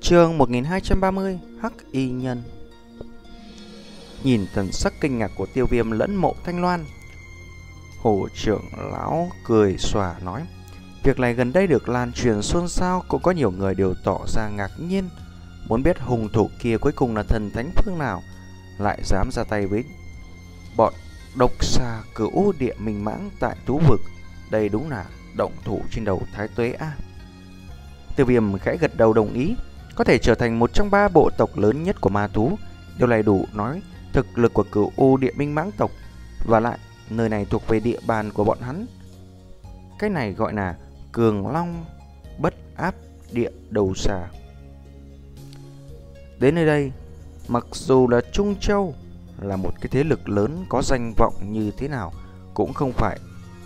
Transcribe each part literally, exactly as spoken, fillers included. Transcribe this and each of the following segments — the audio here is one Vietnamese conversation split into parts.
Chương một nghìn hai trăm ba mươi Hắc Y Nhân. Nhìn thần sắc kinh ngạc của Tiêu Viêm lẫn Mộ Thanh Loan, Hồ trưởng lão cười xòa nói: việc này gần đây được lan truyền xôn xao, cũng có nhiều người đều tỏ ra ngạc nhiên, muốn biết hung thủ kia cuối cùng là thần thánh phương nào lại dám ra tay với bọn độc xà cửu địa minh mãng tại thú vực. Đây đúng là động thủ trên đầu thái tuế a. Tiêu Viêm khẽ gật đầu đồng ý. Có thể trở thành một trong ba bộ tộc lớn nhất của ma thú, điều này đủ nói thực lực của cửu u địa minh mãng tộc. Và lại nơi này thuộc về địa bàn của bọn hắn. Cái này gọi là cường long bất áp địa đầu xà. Đến nơi đây, mặc dù là Trung Châu là một cái thế lực lớn có danh vọng như thế nào, cũng không phải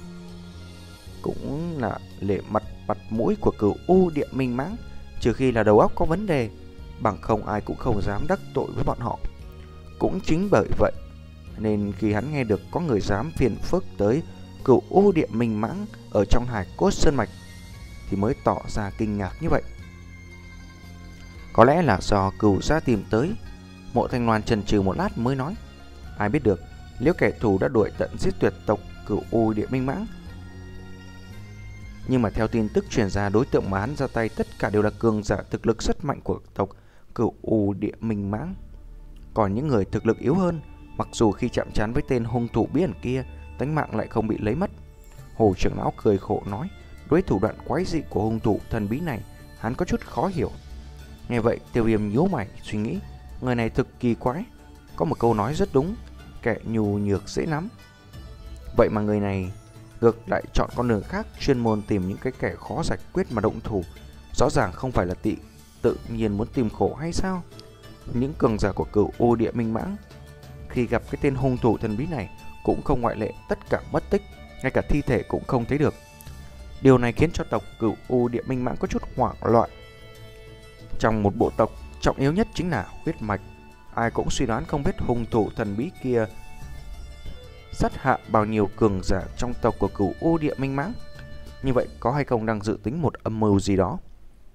cũng là lệ mặt mặt mũi của cửu u địa minh mãng, trừ khi là đầu óc có vấn đề, bằng không ai cũng không dám đắc tội với bọn họ. Cũng chính bởi vậy nên khi hắn nghe được có người dám phiền phức tới cửu u địa minh mãng ở trong hải cốt sơn mạch thì mới tỏ ra kinh ngạc như vậy. Có lẽ là do cửu gia tìm tới. Mộ Thanh Loan chần chừ một lát mới nói: ai biết được, nếu kẻ thù đã đuổi tận giết tuyệt tộc cửu u địa minh mãng. Nhưng mà theo tin tức truyền ra, đối tượng mà hắn ra tay tất cả đều là cường giả thực lực rất mạnh của tộc cửu u địa minh mãng. Còn những người thực lực yếu hơn, mặc dù khi chạm trán với tên hung thủ bí ẩn kia, tánh mạng lại không bị lấy mất. Hồ trưởng lão cười khổ nói: đối thủ đoạn quái dị của hung thủ thần bí này, hắn có chút khó hiểu. Nghe vậy, Tiêu Viêm nhíu mày suy nghĩ, người này thực kỳ quái. Có một câu nói rất đúng: kẻ nhu nhược dễ nắm. Vậy mà người này ngược lại chọn con đường khác, chuyên môn tìm những cái kẻ khó giải quyết mà động thủ. Rõ ràng không phải là tị tự nhiên muốn tìm khổ hay sao? Những cường giả của cửu u địa minh mãng khi gặp cái tên hung thủ thần bí này cũng không ngoại lệ, tất cả mất tích, ngay cả thi thể cũng không thấy được. Điều này khiến cho tộc cửu u địa minh mãng có chút hoảng loạn. Trong một bộ tộc, trọng yếu nhất chính là huyết mạch. Ai cũng suy đoán không biết hung thủ thần bí kia sát hạ bao nhiêu cường giả trong tộc của cửu u địa minh mãng. Như vậy có hay không đang dự tính một âm mưu gì đó?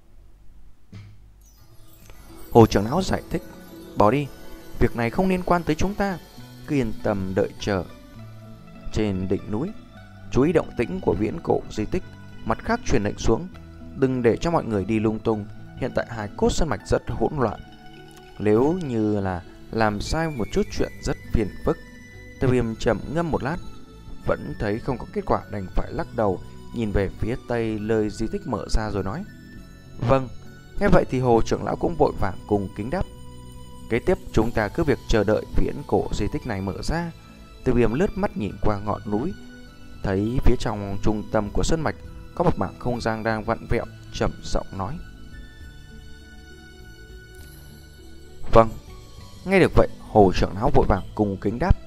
Hồ trưởng lão giải thích: bỏ đi, việc này không liên quan tới chúng ta, cứ yên tâm đợi chờ trên đỉnh núi, chú ý động tĩnh của viễn cổ di tích. Mặt khác truyền lệnh xuống, đừng để cho mọi người đi lung tung. Hiện tại hải cốt sơn mạch rất hỗn loạn, nếu như là làm sai một chút chuyện rất phiền phức. Tiêu Viêm trầm ngâm một lát, vẫn thấy không có kết quả, đành phải lắc đầu, nhìn về phía tây nơi di tích mở ra rồi nói: vâng. Nghe vậy thì Hồ trưởng lão cũng vội vàng cùng kính đáp: kế tiếp chúng ta cứ việc chờ đợi viễn cổ di tích này mở ra. Tiêu Viêm lướt mắt nhìn qua ngọn núi, thấy phía trong trung tâm của sơn mạch có một mảng không gian đang vặn vẹo, trầm giọng nói: vâng. Nghe được vậy, Hồ trưởng lão vội vàng cùng kính đáp.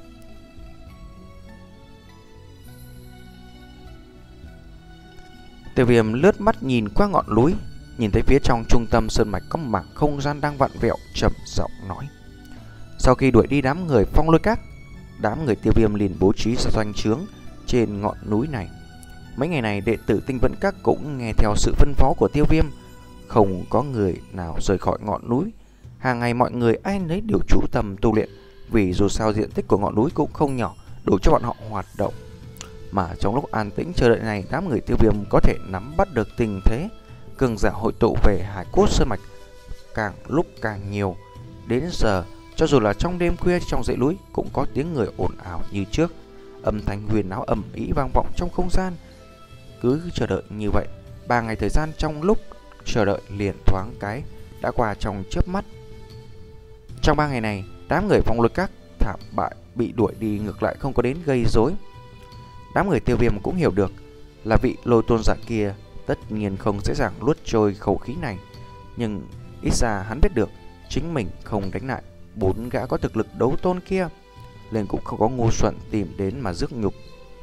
Tiêu Viêm lướt mắt nhìn qua ngọn núi, nhìn thấy phía trong trung tâm sơn mạch có một mảng không gian đang vặn vẹo, trầm giọng nói: sau khi đuổi đi đám người Phong Lôi Các, đám người Tiêu Viêm liền bố trí ra doanh trướng trên ngọn núi này. Mấy ngày này đệ tử Tinh Vẫn Các cũng nghe theo sự phân phó của Tiêu Viêm, không có người nào rời khỏi ngọn núi. Hàng ngày mọi người ai nấy đều chú tâm tu luyện, vì dù sao diện tích của ngọn núi cũng không nhỏ, đủ cho bọn họ hoạt động. Mà trong lúc an tĩnh chờ đợi này, đám người Tiêu Viêm có thể nắm bắt được tình thế. Cường giả hội tụ về hải cốt sơn mạch càng lúc càng nhiều. Đến giờ, cho dù là trong đêm khuya trong dãy núi cũng có tiếng người ồn ào như trước, âm thanh huyền áo ầm ĩ vang vọng trong không gian. Cứ chờ đợi như vậy, ba ngày thời gian trong lúc chờ đợi liền thoáng cái đã qua trong chớp mắt. Trong ba ngày này, đám người Phong Lôi Các thảm bại, bị đuổi đi, ngược lại không có đến gây rối. Đám người Tiêu Viêm cũng hiểu được là vị Lôi tôn giả kia tất nhiên không dễ dàng nuốt trôi khẩu khí này, nhưng ít ra hắn biết được chính mình không đánh lại bốn gã có thực lực đấu tôn kia, nên cũng không có ngu xuẩn tìm đến mà rước nhục.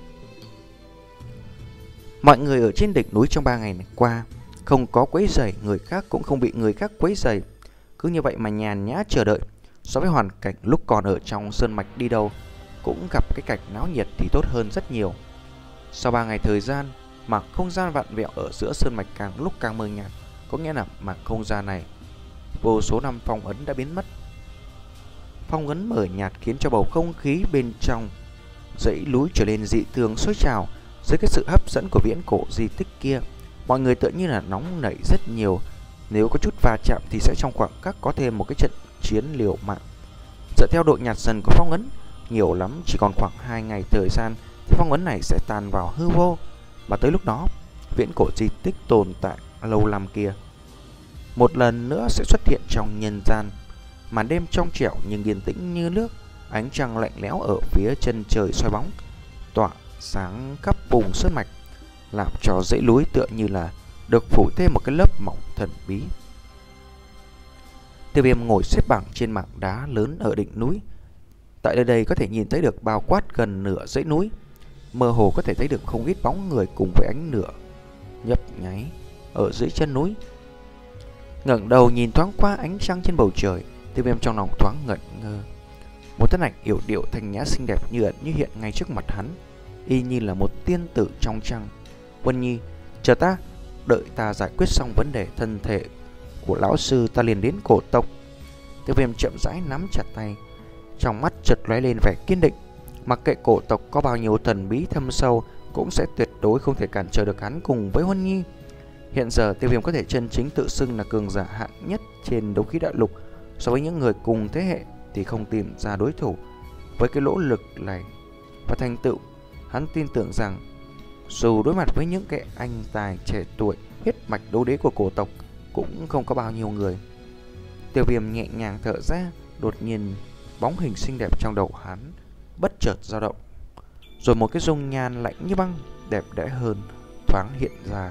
Mọi người ở trên đỉnh núi trong ba ngày này qua không có quấy rầy người khác, cũng không bị người khác quấy rầy, cứ như vậy mà nhàn nhã chờ đợi. So với hoàn cảnh lúc còn ở trong sơn mạch, đi đâu cũng gặp cái cảnh náo nhiệt thì tốt hơn rất nhiều. Sau ba ngày thời gian, mảng không gian vặn vẹo ở giữa sơn mạch càng lúc càng mờ nhạt, có nghĩa là mảng không gian này vô số năm phong ấn đã biến mất. Phong ấn mờ nhạt khiến cho bầu không khí bên trong dãy núi trở nên dị thường sôi trào. Dưới cái sự hấp dẫn của viễn cổ di tích kia, mọi người tự như là nóng nảy rất nhiều. Nếu có chút va chạm thì sẽ trong khoảng khắc có thêm một cái trận chiến liều mạng. Dựa theo độ nhạt dần của phong ấn, nhiều lắm chỉ còn khoảng hai ngày thời gian thì phong ấn này sẽ tan vào hư vô. Và tới lúc đó, viễn cổ di tích tồn tại lâu năm kia một lần nữa sẽ xuất hiện trong nhân gian. Màn đêm trong trẻo nhưng yên tĩnh như nước, ánh trăng lạnh lẽo ở phía chân trời soi bóng, tỏa sáng khắp vùng sơn mạch, làm cho dãy núi tựa như là được phủ thêm một cái lớp mỏng thần bí. Tiêu Viêm ngồi xếp bằng trên mảng đá lớn ở đỉnh núi. Tại nơi đây có thể nhìn thấy được bao quát gần nửa dãy núi, mơ hồ có thể thấy được không ít bóng người cùng với ánh lửa nhấp nháy ở dưới chân núi. Ngẩng đầu nhìn thoáng qua ánh trăng trên bầu trời, Tiêu Viêm trong lòng thoáng ngẩn ngơ. Một thân ảnh yểu điệu thanh nhã xinh đẹp như ẩn như hiện ngay trước mặt hắn, y như là một tiên tử trong trăng. Huân Nhi, chờ ta, đợi ta giải quyết xong vấn đề thân thể của lão sư ta liền đến cổ tộc. Tiêu Viêm chậm rãi nắm chặt tay, trong mắt chợt lóe lên vẻ kiên định. Mặc kệ cổ tộc có bao nhiêu thần bí thâm sâu, cũng sẽ tuyệt đối không thể cản trở được hắn cùng với Huân Nhi. Hiện giờ Tiêu Viêm có thể chân chính tự xưng là cường giả hạng nhất trên đấu khí đại lục. So với những người cùng thế hệ thì không tìm ra đối thủ. Với cái nỗ lực này và thành tựu, hắn tin tưởng rằng dù đối mặt với những kẻ anh tài trẻ tuổi huyết mạch đấu đế của cổ tộc, cũng không có bao nhiêu người. Tiêu Viêm nhẹ nhàng thở ra, đột nhiên bóng hình xinh đẹp trong đầu hắn bất chợt dao động, rồi một cái dung nhan lạnh như băng, đẹp đẽ hơn thoáng hiện ra.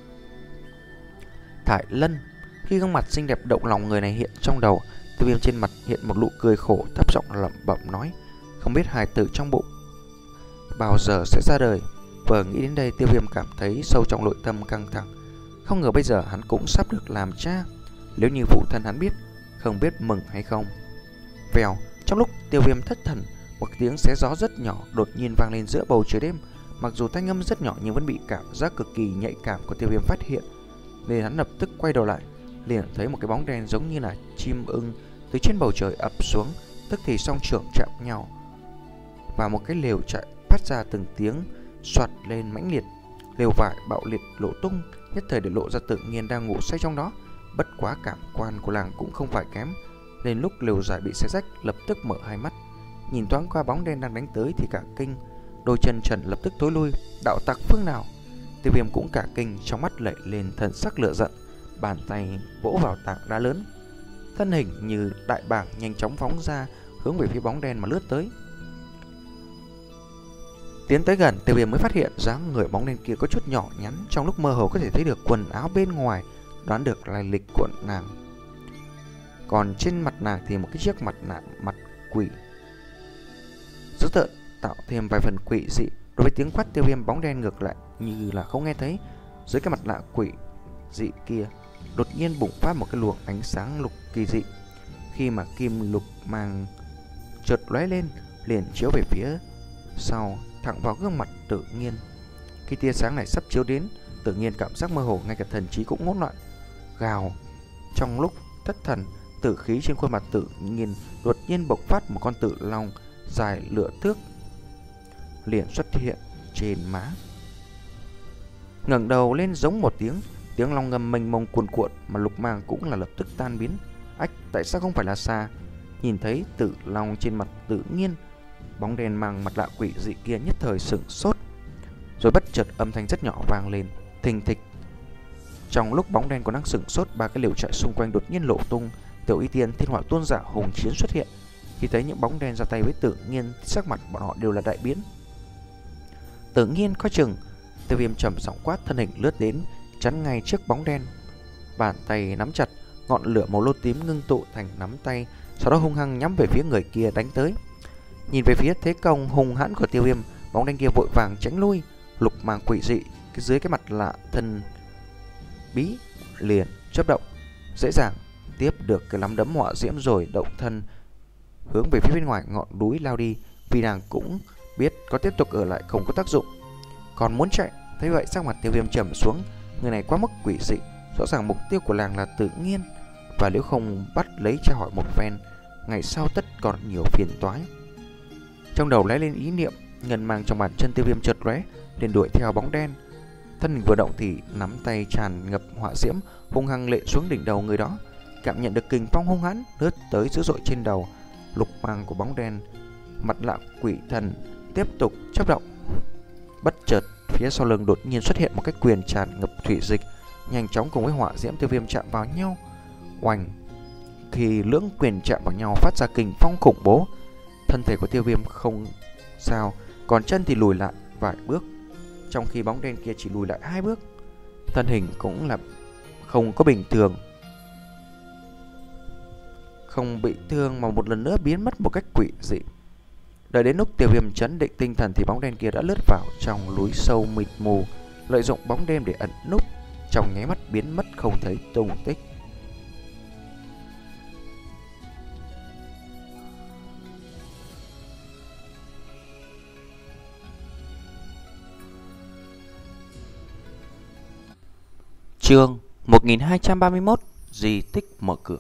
Thải Lân. Khi gương mặt xinh đẹp động lòng người này hiện trong đầu, Tiêu Viêm trên mặt hiện một nụ cười khổ, thấp giọng lẩm bẩm nói: không biết hài tử trong bụng bao giờ sẽ ra đời. Vừa nghĩ đến đây, Tiêu Viêm cảm thấy sâu trong nội tâm căng thẳng. Không ngờ bây giờ hắn cũng sắp được làm cha. Nếu như phụ thân hắn biết, không biết mừng hay không. Vèo, trong lúc Tiêu Viêm thất thần, một tiếng xé gió rất nhỏ đột nhiên vang lên giữa bầu trời đêm. Mặc dù thanh âm rất nhỏ nhưng vẫn bị cảm giác cực kỳ nhạy cảm của Tiêu Viêm phát hiện, nên hắn lập tức quay đầu lại, liền thấy một cái bóng đen giống như là chim ưng từ trên bầu trời ập xuống, tức thì song trưởng chạm nhau và một cái lều chạy phát ra từng tiếng xoạt lên mãnh liệt. Lều vải bạo liệt lộ tung, nhất thời để lộ ra Tự Nhiên đang ngủ say trong đó. Bất quá cảm quan của làng cũng không phải kém, nên lúc lều vải bị xé rách, lập tức mở hai mắt, nhìn thoáng qua bóng đen đang đánh tới thì cả kinh, đôi chân trần lập tức tối lui. Đạo tặc phương nào? Tiêu Viêm cũng cả kinh, trong mắt lệ lên thần sắc lửa giận, bàn tay vỗ vào tảng đá lớn, thân hình như đại bàng nhanh chóng phóng ra, hướng về phía bóng đen mà lướt tới. Tiến tới gần, Tiêu Viêm mới phát hiện dáng người bóng đen kia có chút nhỏ nhắn, trong lúc mơ hồ có thể thấy được quần áo bên ngoài, đoán được lai lịch của nàng. Còn trên mặt nàng thì một cái chiếc mặt nạ mặt quỷ dữ tợn, tạo thêm vài phần quỷ dị. Đối với tiếng quát Tiêu Viêm, bóng đen ngược lại như là không nghe thấy. Dưới cái mặt nạ quỷ dị kia đột nhiên bùng phát một cái luồng ánh sáng lục kỳ dị. Khi mà kim lục mang chợt lóe lên, liền chiếu về phía sau thẳng vào gương mặt Tự Nhiên. Khi tia sáng này sắp chiếu đến, Tự Nhiên cảm giác mơ hồ, ngay cả thần trí cũng hỗn loạn. Gào. Trong lúc thất thần, tử khí trên khuôn mặt Tự Nhiên đột nhiên bộc phát một con tử long dài lửa thước liền xuất hiện trên má. Ngẩng đầu lên giống một tiếng, tiếng long ngâm mênh mông cuồn cuộn, mà lục mang cũng là lập tức tan biến. Ách, tại sao không phải là xa? Nhìn thấy tử long trên mặt Tự Nhiên, bóng đen mang mặt lạ quỷ dị kia nhất thời sửng sốt, rồi bất chợt âm thanh rất nhỏ vang lên, thình thịch. Trong lúc bóng đen còn đang sửng sốt, ba cái lều trại xung quanh đột nhiên lộ tung. Tiểu Y Tiên, Thiên Hỏa Tôn giả, Hùng Chiến xuất hiện. Khi thấy những bóng đen ra tay với Tự Nhiên, sắc mặt bọn họ đều là đại biến. Tự Nhiên coi chừng. Tiêu Viêm trầm giọng quát, thân hình lướt đến, chắn ngay trước bóng đen, bàn tay nắm chặt, ngọn lửa màu lô tím ngưng tụ thành nắm tay, sau đó hung hăng nhắm về phía người kia đánh tới. Nhìn về phía thế công hung hãn của Tiêu Viêm, bóng đen kia vội vàng tránh lui. Lục mang quỷ dị cái dưới cái mặt lạ thân bí liền chớp động, dễ dàng tiếp được cái nắm đấm hỏa diễm, rồi động thân hướng về phía bên ngoài ngọn núi lao đi. Vì nàng cũng biết có tiếp tục ở lại không có tác dụng, còn muốn chạy. Thấy vậy, sắc mặt Tiêu Viêm trầm xuống. Người này quá mức quỷ dị, rõ ràng mục tiêu của làng là Tự Nhiên. và nếu không bắt lấy tra hỏi một phen, ngày sau tất còn nhiều phiền toái. Trong đầu lóe lên ý niệm, ngân mang trong bàn chân Tiêu Viêm chợt lóe, liền đuổi theo bóng đen. Thân hình vừa động thì nắm tay tràn ngập hỏa diễm, hung hăng lệ xuống đỉnh đầu người đó. Cảm nhận được kình phong hung hãn lướt tới dữ dội trên đầu, lục mang của bóng đen, mặt nạ quỷ thần tiếp tục chớp động. Bất chợt, phía sau lưng đột nhiên xuất hiện một cái quyền tràn ngập thủy dịch, nhanh chóng cùng với hỏa diễm Tiêu Viêm chạm vào nhau. Oanh! Khi lưỡng quyền chạm vào nhau phát ra kình phong khủng bố. Thân thể của Tiêu Viêm không sao, còn chân thì lùi lại vài bước, trong khi bóng đen kia chỉ lùi lại hai bước. Thân hình cũng là không có bình thường, không bị thương mà một lần nữa biến mất một cách quỷ dị. Đợi đến lúc Tiêu Viêm chấn định tinh thần thì bóng đen kia đã lướt vào trong núi sâu mịt mù, lợi dụng bóng đêm để ẩn núp, trong nháy mắt biến mất không thấy tung tích. Chương một nghìn hai trăm ba mươi mốt, di tích mở cửa.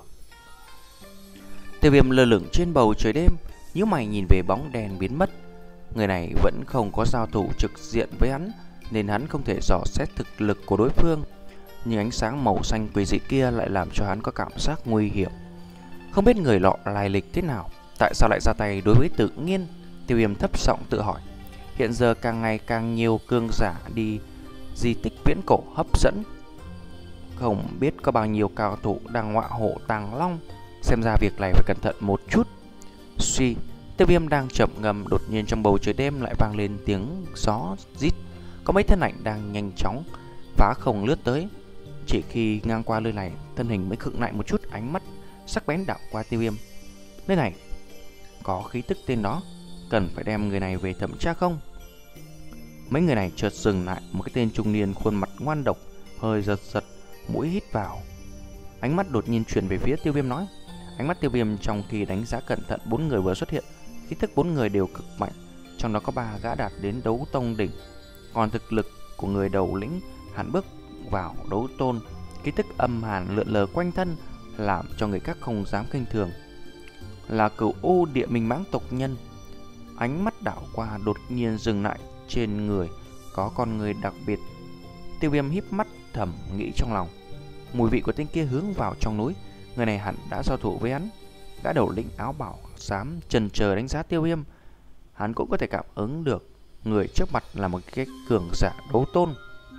Tiêu Viêm lơ lửng trên bầu trời đêm, nhíu mày nhìn về bóng đèn biến mất. Người này vẫn không có giao thủ trực diện với hắn, nên hắn không thể dò xét thực lực của đối phương. Nhưng ánh sáng màu xanh quỷ dị kia lại làm cho hắn có cảm giác nguy hiểm. Không biết người lọ lai lịch thế nào, tại sao lại ra tay đối với Tự Nhiên? Tiêu Viêm thấp giọng tự hỏi. Hiện giờ càng ngày càng nhiều cường giả đi di tích viễn cổ hấp dẫn, không biết có bao nhiêu cao thủ đang ngọa hổ tàng long. Xem ra việc này phải cẩn thận một chút. Suy, Tiêu Viêm đang chậm ngầm, đột nhiên trong bầu trời đêm lại vang lên tiếng gió rít. Có mấy thân ảnh đang nhanh chóng phá không lướt tới. Chỉ khi ngang qua nơi này, thân hình mới khựng lại một chút, ánh mắt sắc bén đảo qua Tiêu Viêm. Nơi này có khí tức tên đó, cần phải đem người này về thẩm tra không? Mấy người này chợt dừng lại. Một cái tên trung niên khuôn mặt ngoan độc, hơi giật giật mũi hít vào, ánh mắt đột nhiên chuyển về phía Tiêu Viêm nói. Ánh mắt Tiêu Viêm trong khi đánh giá cẩn thận bốn người vừa xuất hiện, khí tức bốn người đều cực mạnh, trong đó có ba gã đạt đến đấu tông đỉnh, còn thực lực của người đầu lĩnh hẳn bước vào đấu tôn. Khí tức âm hàn lượn lờ quanh thân, làm cho người khác không dám khinh thường. Là Cửu U Địa Minh Mãng tộc nhân. Ánh mắt đảo qua đột nhiên dừng lại trên người có con người đặc biệt. Tiêu Viêm híp mắt thầm nghĩ trong lòng, mùi vị của tên kia hướng vào trong núi, người này hẳn đã giao thủ với hắn. Gã đầu lĩnh áo bảo xám chần chờ đánh giá Tiêu Viêm, hắn cũng có thể cảm ứng được người trước mặt là một cái cường giả đấu tôn.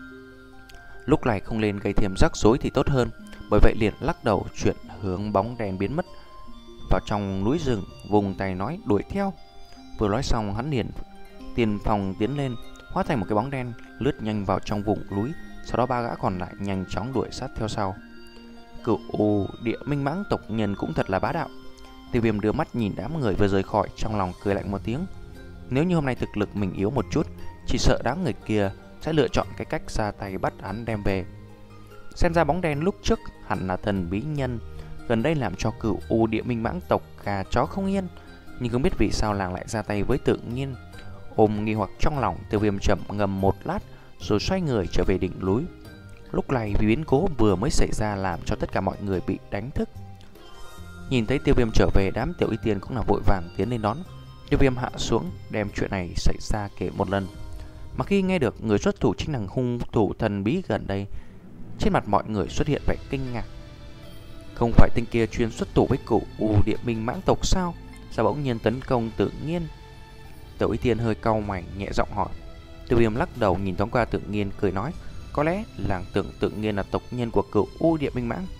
Lúc này không lên gây thêm rắc rối thì tốt hơn, bởi vậy liền lắc đầu chuyển hướng bóng đèn biến mất vào trong núi rừng, vùng tay nói đuổi theo. Vừa nói xong hắn liền tiền phòng tiến lên, hóa thành một cái bóng đen lướt nhanh vào trong vùng núi. Sau đó ba gã còn lại nhanh chóng đuổi sát theo sau. Cửu U Địa Minh Mãng tộc nhân cũng thật là bá đạo. Tiêu Viêm đưa mắt nhìn đám người vừa rời khỏi, trong lòng cười lạnh một tiếng. Nếu như hôm nay thực lực mình yếu một chút, chỉ sợ đám người kia sẽ lựa chọn cái cách ra tay bắt hắn đem về. Xem ra bóng đen lúc trước hẳn là thần bí nhân, gần đây làm cho Cửu U Địa Minh Mãng tộc gà chó không yên. Nhưng không biết vì sao làng lại ra tay với Tự Nhiên. Ôm nghi hoặc trong lòng, Tiêu Viêm chậm ngầm một lát rồi xoay người trở về đỉnh núi. Lúc này vì biến cố vừa mới xảy ra làm cho tất cả mọi người bị đánh thức. Nhìn thấy Tiêu Viêm trở về, đám Tiểu Y Tiên cũng là vội vàng tiến lên đón. Tiêu Viêm hạ xuống đem chuyện này xảy ra kể một lần. Mà khi nghe được người xuất thủ chính là hung thủ thần bí gần đây, trên mặt mọi người xuất hiện vẻ kinh ngạc. Không phải tên kia chuyên xuất thủ với Cửu U Địa Minh Mãng tộc sao? Sao bỗng nhiên tấn công Tự Nhiên? Tiểu Y Tiên hơi cau mày nhẹ giọng hỏi. Tiêu Viêm lắc đầu nhìn thoáng qua Tự Nhiên cười nói, có lẽ làng tưởng Tự Nhiên là tộc nhân của Cửu U Địa Minh Mãng.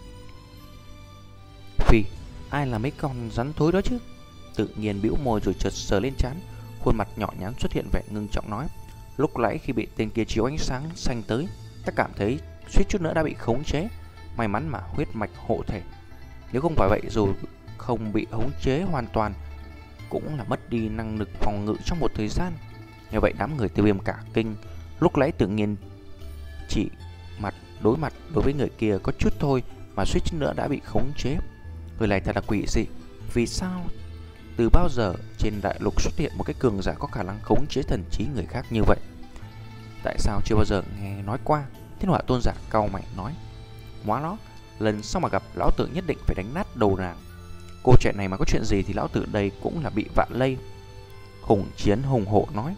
Phi, ai là mấy con rắn thối đó chứ? Tự Nhiên bĩu môi rồi chợt sờ lên trán, khuôn mặt nhỏ nhắn xuất hiện vẻ ngưng trọng nói. Lúc nãy khi bị tên kia chiếu ánh sáng xanh tới, ta cảm thấy suýt chút nữa đã bị khống chế. May mắn mà huyết mạch hộ thể, nếu không phải vậy dù không bị khống chế hoàn toàn cũng là mất đi năng lực phòng ngự trong một thời gian. Như vậy đám người Tiêu Viêm cả kinh. Lúc nãy Tự Nhiên chỉ mặt đối mặt đối với người kia có chút thôi mà suýt chút nữa đã bị khống chế. Người này thật là quỷ dị. Vì sao từ bao giờ trên đại lục xuất hiện một cái cường giả có khả năng khống chế thần trí người khác như vậy? Tại sao chưa bao giờ nghe nói qua? Thiên Hỏa Tôn giả cau mày nói. Hóa nó, lần sau mà gặp lão tử nhất định phải đánh nát đầu nàng. Cô trẻ này mà có chuyện gì thì lão tử đây cũng là bị vạ lây. Hùng Chiến hùng hổ nói.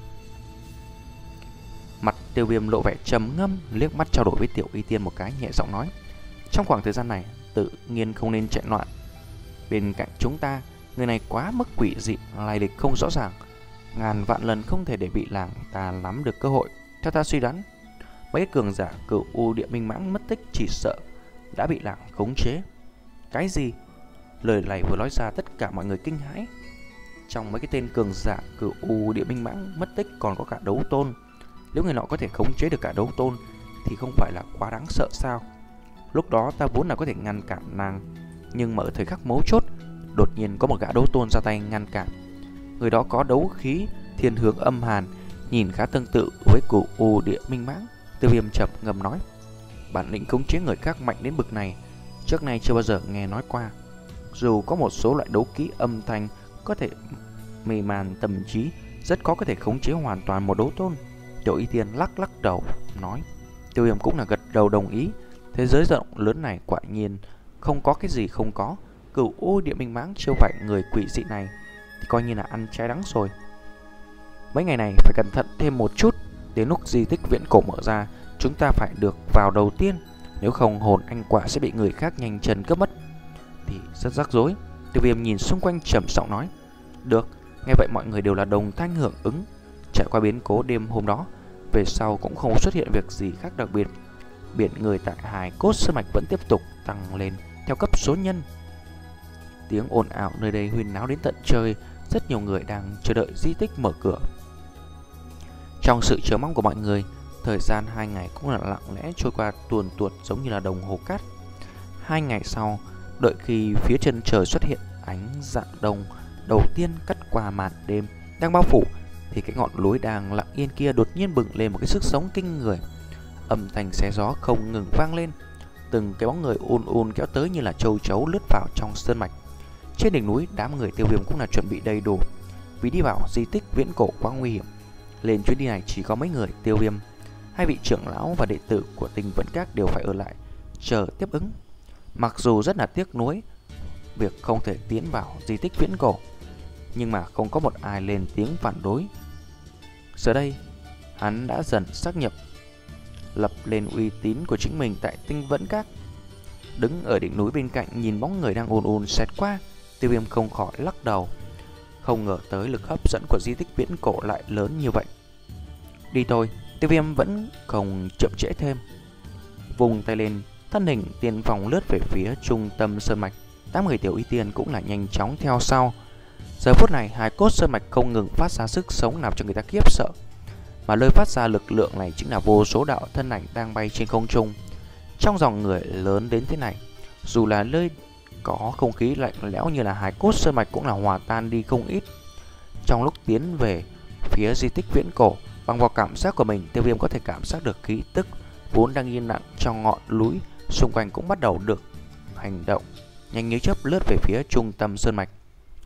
Mặt Tiêu Viêm lộ vẻ trầm ngâm, liếc mắt trao đổi với Tiểu Y Tiên một cái, nhẹ giọng nói: trong khoảng thời gian này tự nhiên không nên chạy loạn. Bên cạnh chúng ta, người này quá mức quỷ dị, lai lịch không rõ ràng, ngàn vạn lần không thể để bị làng ta nắm được cơ hội. Theo ta suy đoán, mấy cường giả Cửu U Địa Minh Mãng mất tích chỉ sợ đã bị làng khống chế. Cái gì? Lời này vừa nói ra tất cả mọi người kinh hãi. Trong mấy cái tên cường giả Cửu U Địa Minh Mãng mất tích còn có cả đấu tôn. Nếu người nọ có thể khống chế được cả đấu tôn thì không phải là quá đáng sợ sao? Lúc đó ta vốn là có thể ngăn cản nàng, nhưng mà ở thời khắc mấu chốt, đột nhiên có một gã đấu tôn ra tay ngăn cản. Người đó có đấu khí thiên hướng âm hàn, nhìn khá tương tự với Cửu U Địa Minh Mãng. Tiêu Viêm chậm ngầm nói: bản lĩnh khống chế người khác mạnh đến bực này, trước nay chưa bao giờ nghe nói qua. Dù có một số loại đấu kỹ âm thanh có thể mê man tâm trí, rất khó có thể khống chế hoàn toàn một đấu tôn. Tiểu Y Tiên lắc lắc đầu nói. Tiêu Viêm cũng là gật đầu đồng ý. Thế giới rộng lớn này quả nhiên không có cái gì không có. Cửu U Địa Minh Mãng chiêu vạy người quỷ dị này thì coi như là ăn trái đắng rồi. Mấy ngày này phải cẩn thận thêm một chút. Đến lúc di tích viễn cổ mở ra, chúng ta phải được vào đầu tiên, nếu không hồn anh quả sẽ bị người khác nhanh chân cướp mất thì rất rắc rối. Tiêu Viêm nhìn xung quanh trầm giọng nói. Được. Nghe vậy mọi người đều là đồng thanh hưởng ứng. Trải qua biến cố đêm hôm đó, về sau cũng không xuất hiện việc gì khác đặc biệt. Biển người tại Hải Cốt Sơn Mạch vẫn tiếp tục tăng lên theo cấp số nhân. Tiếng ồn ào nơi đây huyên náo đến tận trời. Rất nhiều người đang chờ đợi di tích mở cửa. Trong sự chờ mong của mọi người, thời gian hai ngày cũng là lặng lẽ trôi qua tuồn tuột giống như là đồng hồ cát. Hai ngày sau, đợi khi phía chân trời xuất hiện ánh dạng đông đầu tiên cắt qua màn đêm đang bao phủ, thì cái ngọn núi đang lặng yên kia đột nhiên bừng lên một cái sức sống kinh người. Âm thanh xé gió không ngừng vang lên, từng cái bóng người ùn ùn kéo tới như là châu chấu lướt vào trong sơn mạch. Trên đỉnh núi, đám người Tiêu Viêm cũng là chuẩn bị đầy đủ, vì đi vào di tích viễn cổ quá nguy hiểm. Lên chuyến đi này chỉ có mấy người Tiêu Viêm, hai vị trưởng lão và đệ tử của Tinh Vẫn Các đều phải ở lại chờ tiếp ứng. Mặc dù rất là tiếc nuối việc không thể tiến vào di tích viễn cổ, nhưng mà không có một ai lên tiếng phản đối. Giờ đây, hắn đã dần xác nhập lập lên uy tín của chính mình tại Tinh Vẫn Các. Đứng ở đỉnh núi bên cạnh nhìn bóng người đang ùn ùn xẹt qua, Tiêu Viêm không khỏi lắc đầu. Không ngờ tới lực hấp dẫn của di tích viễn cổ lại lớn như vậy. Đi thôi. Tiêu Viêm vẫn không chậm trễ thêm, vùng tay lên, thân hình tiên phong lướt về phía trung tâm sơn mạch. Tám người Tiểu Y Tiên cũng là nhanh chóng theo sau. Giờ phút này, Hải Cốt Sơn Mạch không ngừng phát ra sức sống làm cho người ta khiếp sợ, mà nơi phát ra lực lượng này chính là vô số đạo thân ảnh đang bay trên không trung. Trong dòng người lớn đến thế này, dù là nơi có không khí lạnh lẽo như là Hải Cốt Sơn Mạch cũng là hòa tan đi không ít. Trong lúc tiến về phía di tích viễn cổ, bằng vào cảm giác của mình, Tiêu Viêm có thể cảm giác được khí tức vốn đang yên lặng trong ngọn núi xung quanh cũng bắt đầu được hành động, nhanh như chớp lướt về phía trung tâm sơn mạch.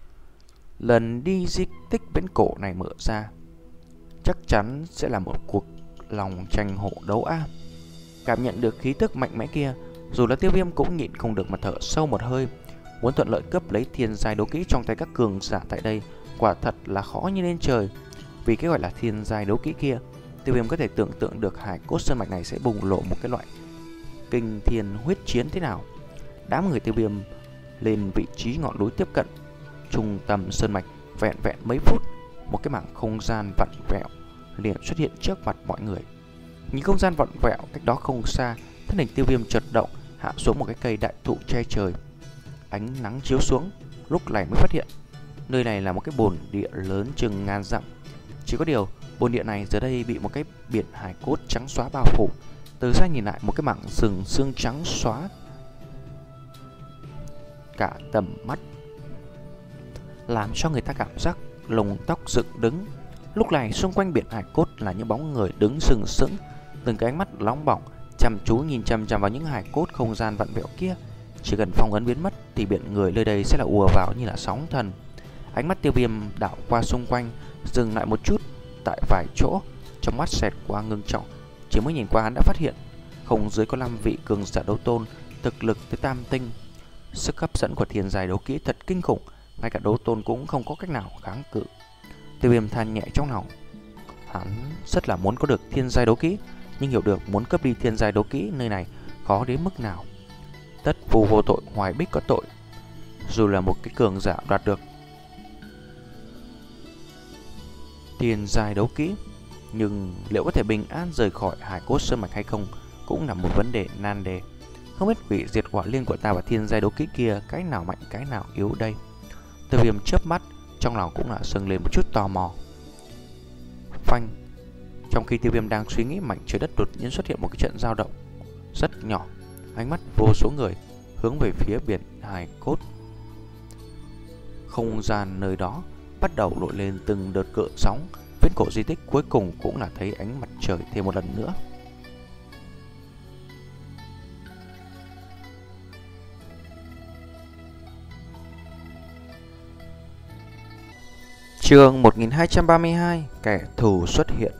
Lần đi di tích viễn cổ này mở ra, chắc chắn sẽ là một cuộc lòng tranh hộ đấu a. Cảm nhận được khí tức mạnh mẽ kia, dù là Tiêu Viêm cũng nhịn không được mà thở sâu một hơi. Muốn thuận lợi cướp lấy thiên giai đấu kỹ trong tay các cường giả tại đây quả thật là khó như lên trời. Vì cái gọi là thiên giai đấu kỹ kia, Tiêu Viêm có thể tưởng tượng được Hải Cốt Sơn Mạch này sẽ bùng lộ một cái loại kinh thiên huyết chiến thế nào. Đám người Tiêu Viêm lên vị trí ngọn núi tiếp cận trung tâm sơn mạch, vẹn vẹn mấy phút, một cái mảng không gian vặn vẹo liền xuất hiện trước mặt mọi người. Nhìn không gian vặn vẹo cách đó không xa, thân hình Tiêu Viêm chợt động, hạ xuống một cái cây đại thụ che trời. Ánh nắng chiếu xuống, lúc này mới phát hiện nơi này là một cái bồn địa lớn chừng ngàn dặm. Chỉ có điều, bồn địa này giờ đây bị một cái biển hải cốt trắng xóa bao phủ. Từ xa nhìn lại, một cái mảng rừng xương trắng xóa cả tầm mắt, làm cho người ta cảm giác lông tóc dựng đứng. Lúc này xung quanh biển hải cốt là những bóng người đứng sừng sững, từng cái ánh mắt nóng bỏng chăm chú nhìn chằm chằm vào những hải cốt không gian vặn vẹo kia. Chỉ cần phong ấn biến mất thì biển người nơi đây sẽ là ùa vào như là sóng thần. Ánh mắt Tiêu Viêm đảo qua xung quanh, dừng lại một chút tại vài chỗ, trong mắt xẹt qua ngưng trọng. Chỉ mới nhìn qua hắn đã phát hiện không dưới có năm vị cường giả đấu tôn thực lực tới tam tinh. Sức hấp dẫn của thiên giai đấu kỹ thật kinh khủng, ngay cả đấu tôn cũng không có cách nào kháng cự. Tiêu Viêm than nhẹ trong lòng. Hắn rất là muốn có được thiên giai đấu kỹ, nhưng hiểu được muốn cướp đi thiên giai đấu kỹ nơi này khó đến mức nào. Tất phù vô tội, hoài bích có tội. Dù là một cái cường giả đoạt được thiên giai đấu kỹ, nhưng liệu có thể bình an rời khỏi Hải Cốt Sơn Mạch hay không cũng là một vấn đề nan đề. Không biết hủy diệt hỏa liên của ta và thiên giai đấu kỹ kia cái nào mạnh cái nào yếu đây. Tiêu Viêm chớp mắt, trong lòng cũng là dâng lên một chút tò mò. Phanh. Trong khi Tiêu Viêm đang suy nghĩ, mảnh trời đất đột nhiên xuất hiện một cái trận dao động rất nhỏ. Ánh mắt vô số người hướng về phía biển Hải Cốt. Không gian nơi đó bắt đầu nổi lên từng đợt cựa sóng. Viễn cổ di tích cuối cùng cũng là thấy ánh mặt trời thêm một lần nữa. Chương một nghìn hai trăm ba mươi hai, kẻ thù xuất hiện.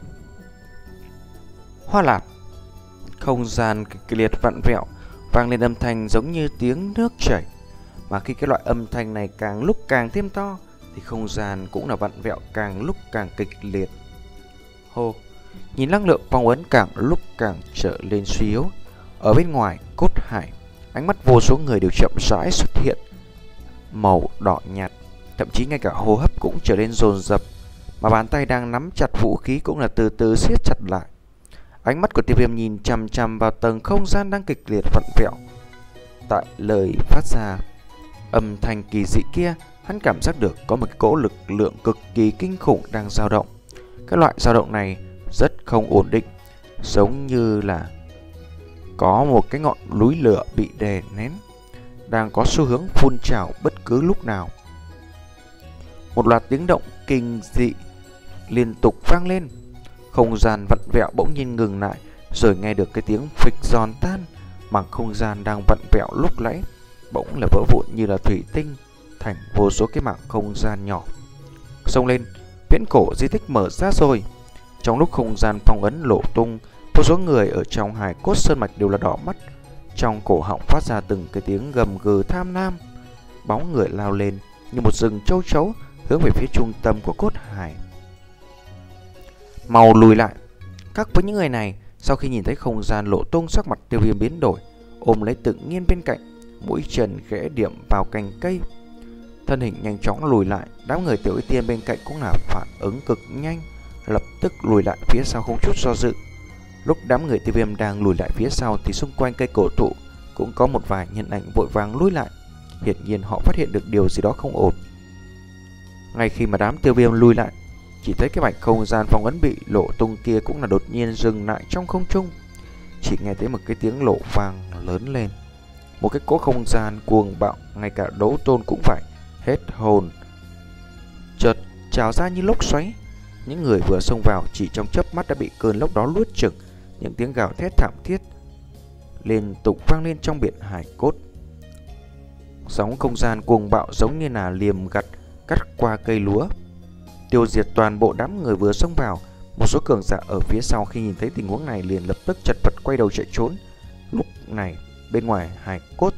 Hoa lạp. Không gian kịch liệt vặn vẹo, vang lên âm thanh giống như tiếng nước chảy. Mà khi cái loại âm thanh này càng lúc càng thêm to thì không gian cũng là vặn vẹo càng lúc càng kịch liệt. Hô, nhìn năng lượng phong ấn càng lúc càng trở lên suy yếu. Ở bên ngoài cốt hải, ánh mắt vô số người đều chậm rãi xuất hiện màu đỏ nhạt, thậm chí ngay cả hô hấp cũng trở nên dồn dập, mà bàn tay đang nắm chặt vũ khí cũng là từ từ siết chặt lại. Ánh mắt của Tiêu Viêm nhìn chằm chằm vào tầng không gian đang kịch liệt vặn vẹo. Tại lời phát ra âm thanh kỳ dị kia, hắn cảm giác được có một cái cỗ lực lượng cực kỳ kinh khủng đang dao động. Cái loại dao động này rất không ổn định, giống như là có một cái ngọn núi lửa bị đè nén, đang có xu hướng phun trào bất cứ lúc nào. Một loạt tiếng động kinh dị liên tục vang lên. Không gian vặn vẹo bỗng nhiên ngừng lại, rồi nghe được cái tiếng phịch giòn tan. Mảng không gian đang vặn vẹo lúc nãy bỗng là vỡ vụn như là thủy tinh thành vô số cái mảng không gian nhỏ. Xông lên, viễn cổ di tích mở ra rồi. Trong lúc không gian phong ấn lộ tung, vô số người ở trong Hải Cốt Sơn Mạch đều là đỏ mắt. Trong cổ họng phát ra từng cái tiếng gầm gừ tham lam. Bóng người lao lên như một rừng châu chấu hướng về phía trung tâm của cốt hải. Mau lùi lại. Các với những người này, sau khi nhìn thấy không gian lộ tung, sắc mặt Tiêu Viêm biến đổi, ôm lấy tự nhiên bên cạnh, mũi chân khẽ điểm vào cành cây, thân hình nhanh chóng lùi lại. Đám người Tiểu Y Tiên bên cạnh cũng là phản ứng cực nhanh, lập tức lùi lại phía sau không chút do dự. Lúc đám người Tiêu Viêm đang lùi lại phía sau thì xung quanh cây cổ thụ cũng có một vài nhân ảnh vội vàng lùi lại. Hiển nhiên họ phát hiện được điều gì đó không ổn. Ngay khi mà đám Tiêu Viêm lùi lại, chỉ thấy cái mảnh không gian phong ấn bị lộ tung kia cũng là đột nhiên dừng lại trong không trung. Chỉ nghe thấy một cái tiếng lộ vang lớn lên, một cái cỗ không gian cuồng bạo, ngay cả đấu tôn cũng phải hết hồn. Chợt trào ra như lốc xoáy. Những người vừa xông vào chỉ trong chớp mắt đã bị cơn lốc đó nuốt chửng. Những tiếng gào thét thảm thiết liên tục vang lên trong biển Hải Cốt. Sóng không gian cuồng bạo giống như là liềm gặt cắt qua cây lúa, tiêu diệt toàn bộ đám người vừa xông vào. Một số cường giả ở phía sau khi nhìn thấy tình huống này liền lập tức chật vật quay đầu chạy trốn. Lúc này bên ngoài Hải Cốt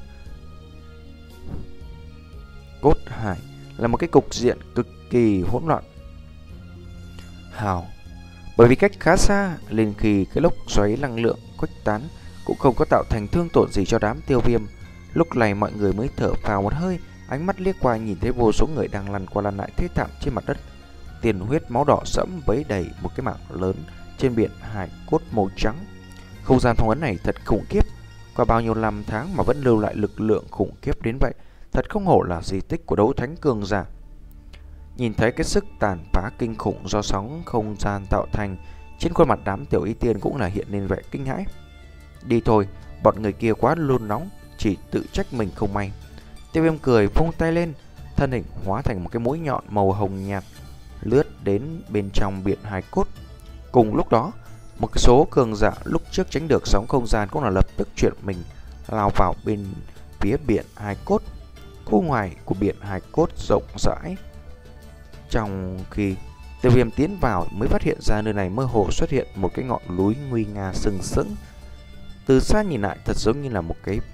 Cốt Hải là một cái cục diện cực kỳ hỗn loạn. Hào, bởi vì cách khá xa nên khi cái lốc xoáy năng lượng khuếch tán cũng không có tạo thành thương tổn gì cho đám Tiêu Viêm. Lúc này mọi người mới thở phào một hơi, ánh mắt liếc qua nhìn thấy vô số người đang lăn qua lăn lại thê thảm trên mặt đất. Tiền huyết máu đỏ sẫm vấy đầy một cái mảng lớn trên biển Hải Cốt màu trắng. Không gian phong ấn này thật khủng khiếp, qua bao nhiêu năm tháng mà vẫn lưu lại lực lượng khủng khiếp đến vậy. Thật không hổ là di tích của đấu thánh cường giả. Nhìn thấy cái sức tàn phá kinh khủng do sóng không gian tạo thành, trên khuôn mặt đám Tiểu Y Tiên cũng là hiện lên vẻ kinh hãi. Đi thôi, bọn người kia quá luôn nóng, chỉ tự trách mình không may. Tiêu Viêm cười vung tay lên, thân hình hóa thành một cái mũi nhọn màu hồng nhạt lướt đến bên trong biển Hải Cốt. Cùng lúc đó, một số cường giả lúc trước tránh được sóng không gian cũng là lập tức chuyển mình lao vào bên phía biển Hải Cốt. Khu ngoài của biển Hải Cốt rộng rãi. Trong khi Tiêu Viêm tiến vào mới phát hiện ra nơi này mơ hồ xuất hiện một cái ngọn núi nguy nga sừng sững. Từ xa nhìn lại thật giống như là một cái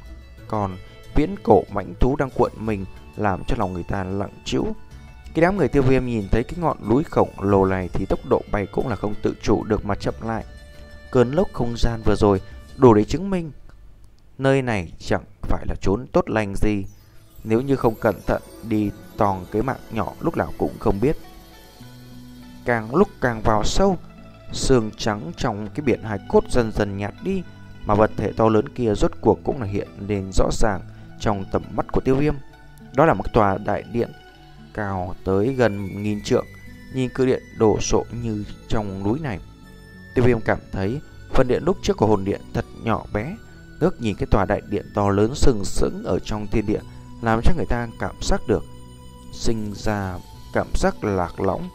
con viễn cổ mãnh thú đang cuộn mình, làm cho lòng người ta lặng trĩu. Khi đám người Tiêu Viêm nhìn thấy cái ngọn núi khổng lồ này thì tốc độ bay cũng là không tự chủ được mà chậm lại. Cơn lốc không gian vừa rồi đủ để chứng minh nơi này chẳng phải là chốn tốt lành gì. Nếu như không cẩn thận đi tòng cái mạng nhỏ lúc nào cũng không biết. Càng lúc càng vào sâu, sương trắng trong cái biển hài cốt dần dần nhạt đi, mà vật thể to lớn kia rốt cuộc cũng là hiện lên rõ ràng trong tầm mắt của Tiêu Viêm. Đó là một tòa đại điện cao tới gần nghìn trượng. Nhìn cự điện đổ sộ như trong núi này, Tiêu Viêm cảm thấy phần điện lúc trước của hồn điện thật nhỏ bé. Ngước nhìn cái tòa đại điện to lớn sừng sững ở trong thiên địa, làm cho người ta cảm giác được sinh ra cảm giác lạc lõng.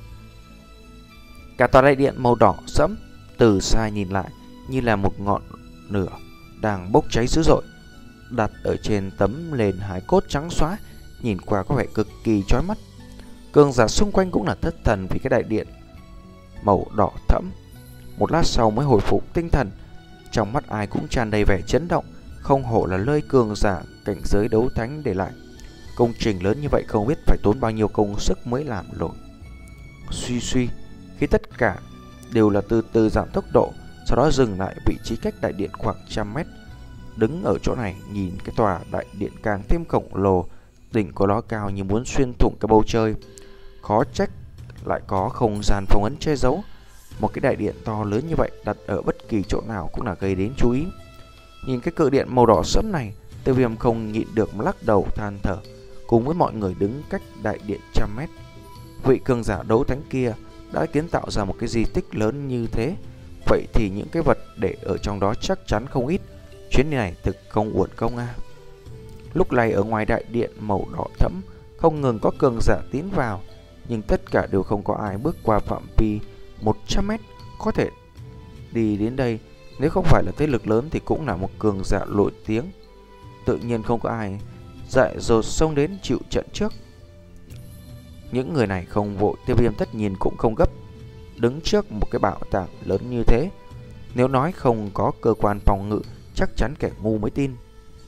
Cả tòa đại điện màu đỏ sẫm, từ xa nhìn lại như là một ngọn lửa đang bốc cháy dữ dội, đặt ở trên tấm nền hài cốt trắng xóa, nhìn qua có vẻ cực kỳ chói mắt. Cường giả xung quanh cũng là thất thần vì cái đại điện màu đỏ thẫm. Một lát sau mới hồi phục tinh thần, trong mắt ai cũng tràn đầy vẻ chấn động. Không hổ là nơi cường giả cảnh giới đấu thánh để lại. Công trình lớn như vậy không biết phải tốn bao nhiêu công sức mới làm nổi. Suy suy, khi tất cả đều là từ từ giảm tốc độ, sau đó dừng lại vị trí cách đại điện khoảng trăm mét. Đứng ở chỗ này nhìn cái tòa đại điện càng thêm khổng lồ, đỉnh của nó cao như muốn xuyên thủng cái bầu trời. Khó trách lại có không gian phong ấn che giấu. Một cái đại điện to lớn như vậy đặt ở bất kỳ chỗ nào cũng là gây đến chú ý. Nhìn cái cự điện màu đỏ sẫm này, Tiêu Viêm không nhịn được mà lắc đầu than thở. Cùng với mọi người đứng cách đại điện trăm mét, vị cường giả đấu thánh kia đã kiến tạo ra một cái di tích lớn như thế. Vậy thì những cái vật để ở trong đó chắc chắn không ít. Chuyến đi này thực không uổng công à. Lúc này ở ngoài đại điện màu đỏ thẫm không ngừng có cường giả tiến vào, nhưng tất cả đều không có ai bước qua phạm vi một trăm mét có thể đi đến đây. Nếu không phải là thế lực lớn thì cũng là một cường giả nổi tiếng. Tự nhiên không có ai dại dột xông đến chịu trận trước. Những người này không vội, Tiêu Viêm tất nhiên cũng không gấp. Đứng trước một cái bảo tàng lớn như thế, nếu nói không có cơ quan phòng ngự, chắc chắn kẻ ngu mới tin.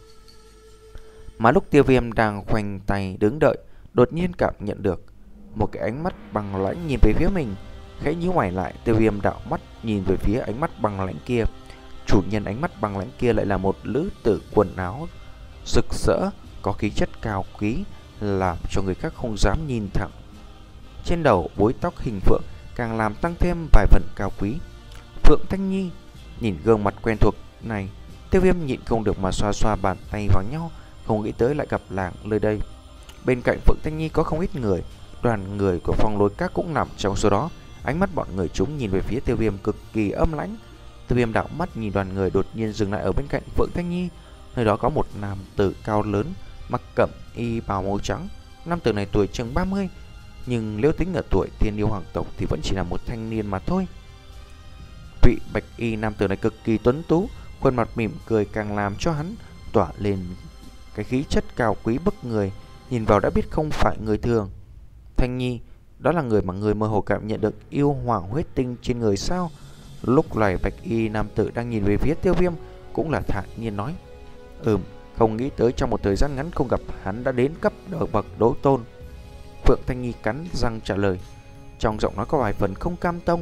Mà lúc Tiêu Viêm đang khoanh tay đứng đợi, đột nhiên cảm nhận được một cái ánh mắt băng lãnh nhìn về phía mình. Khẽ nhíu mày lại, Tiêu Viêm đảo mắt nhìn về phía ánh mắt băng lãnh kia. Chủ nhân ánh mắt băng lãnh kia lại là một nữ tử quần áo rực rỡ, có khí chất cao quý, làm cho người khác không dám nhìn thẳng. Trên đầu búi tóc hình phượng càng làm tăng thêm vài phần cao quý. Phượng Thanh Nhi. Nhìn gương mặt quen thuộc này, Tiêu Viêm nhịn không được mà xoa xoa bàn tay vào nhau, không nghĩ tới lại gặp làng nơi đây. Bên cạnh Phượng Thanh Nhi có không ít người, đoàn người của Phong Lôi Các cũng nằm trong số đó. Ánh mắt bọn người chúng nhìn về phía Tiêu Viêm cực kỳ âm lãnh. Tiêu Viêm đảo mắt nhìn đoàn người đột nhiên dừng lại ở bên cạnh Phượng Thanh Nhi. Nơi đó có một nam tử cao lớn, mặc cẩm y bào màu trắng. Nam tử này tuổi chừng ba mươi, nhưng nếu tính ở tuổi Thiên Yêu Hoàng tộc thì vẫn chỉ là một thanh niên mà thôi. Vị bạch y nam tử này cực kỳ tuấn tú, khuôn mặt mỉm cười càng làm cho hắn tỏa lên cái khí chất cao quý bức người, nhìn vào đã biết không phải người thường. Thanh Nhi, đó là người mà người mơ hồ cảm nhận được yêu hoàng huyết tinh trên người sao? Lúc này bạch y nam tử đang nhìn về phía Tiêu Viêm cũng là thản nhiên nói: Ừm, không nghĩ tới trong một thời gian ngắn không gặp hắn đã đến cấp ở bậc đấu tôn. Phượng Thanh Nhi cắn răng trả lời, trong giọng nói có vài phần không cam tâm.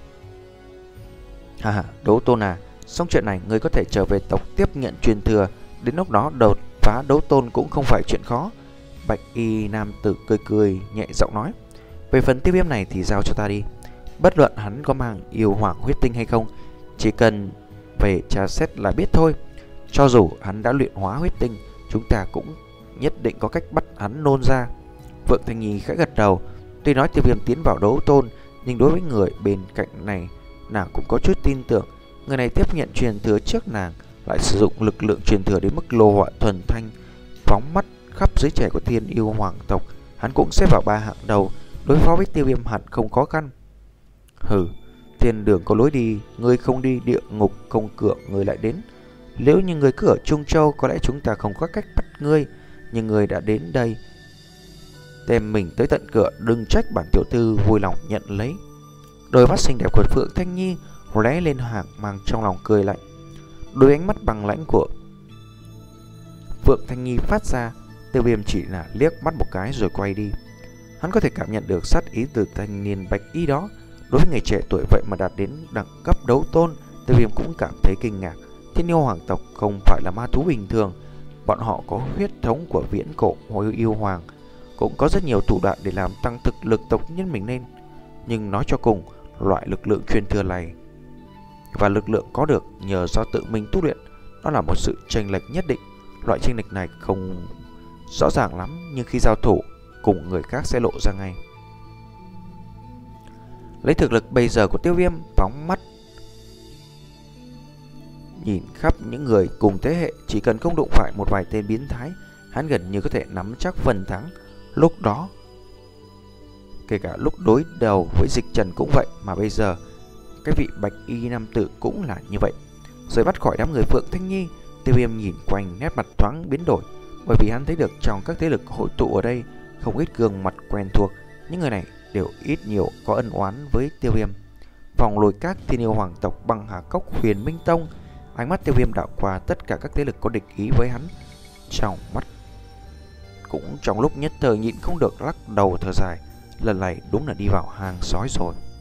Hà hà, đấu tôn à, xong chuyện này ngươi có thể trở về tộc tiếp nhận truyền thừa, đến lúc đó đột phá đấu tôn cũng không phải chuyện khó. Bạch y nam tử cười cười nhẹ giọng nói: Về phần Tiêu Viêm này thì giao cho ta đi. Bất luận hắn có mang yêu hoàng huyết tinh hay không, chỉ cần về tra xét là biết thôi. Cho dù hắn đã luyện hóa huyết tinh, chúng ta cũng nhất định có cách bắt hắn nôn ra. Phượng Thanh Nhi khẽ gật đầu. Tuy nói Tiêu Viêm tiến vào đấu tôn, nhưng đối với người bên cạnh này, nàng cũng có chút tin tưởng. Người này tiếp nhận truyền thừa trước nàng, lại sử dụng lực lượng truyền thừa đến mức lô hỏa thuần thanh, phóng mắt khắp giới trẻ của Thiên Yêu Hoàng tộc, hắn cũng xếp vào ba hạng đầu. Đối phó với Tiêu Viêm hẳn không khó khăn. Hừ, thiên đường có lối đi, ngươi không đi, địa ngục không cửa ngươi lại đến. Nếu như ngươi cứ ở Trung Châu, có lẽ chúng ta không có cách bắt ngươi, nhưng ngươi đã đến đây, đem mình tới tận cửa, đừng trách bản tiểu thư vui lòng nhận lấy. Đôi mắt xinh đẹp của Phượng Thanh Nhi lóe lên hàng mang trong lòng cười lạnh. Đôi ánh mắt bằng lãnh của Phượng Thanh Nhi phát ra, Tiêu Viêm chỉ là liếc mắt một cái rồi quay đi. Hắn có thể cảm nhận được sát ý từ thanh niên bạch y đó. Đối với người trẻ tuổi vậy mà đạt đến đẳng cấp đấu tôn, Tiêu Viêm cũng cảm thấy kinh ngạc. Thiên yêu hoàng tộc không phải là ma thú bình thường, bọn họ có huyết thống của viễn cổ hồi yêu hoàng, cũng có rất nhiều thủ đoạn để làm tăng thực lực tộc nhân mình lên. Nhưng nói cho cùng, loại lực lượng truyền thừa này và lực lượng có được nhờ do tự mình tu luyện, đó là một sự chênh lệch nhất định. Loại chênh lệch này không rõ ràng lắm, nhưng khi giao thủ cùng người khác sẽ lộ ra ngay. Lấy thực lực bây giờ của Tiêu Viêm, phóng mắt nhìn khắp những người cùng thế hệ, chỉ cần không đụng phải một vài tên biến thái, hắn gần như có thể nắm chắc phần thắng. Lúc đó, kể cả lúc đối đầu với Dịch Trần cũng vậy, mà bây giờ cái vị bạch y nam tử cũng là như vậy. Rời bắt khỏi đám người Phượng Thanh Nhi, Tiêu Viêm nhìn quanh, nét mặt thoáng biến đổi, bởi vì hắn thấy được trong các thế lực hội tụ ở đây không ít gương mặt quen thuộc. Những người này đều ít nhiều có ân oán với Tiêu Viêm. Vòng lùi các thiên yêu hoàng tộc, Băng Hà Cốc, Huyền Minh Tông, ánh mắt Tiêu Viêm đảo qua tất cả các thế lực có địch ý với hắn, trong mắt cũng trong lúc nhất thời nhịn không được lắc đầu thở dài. Lần này đúng là đi vào hang sói rồi.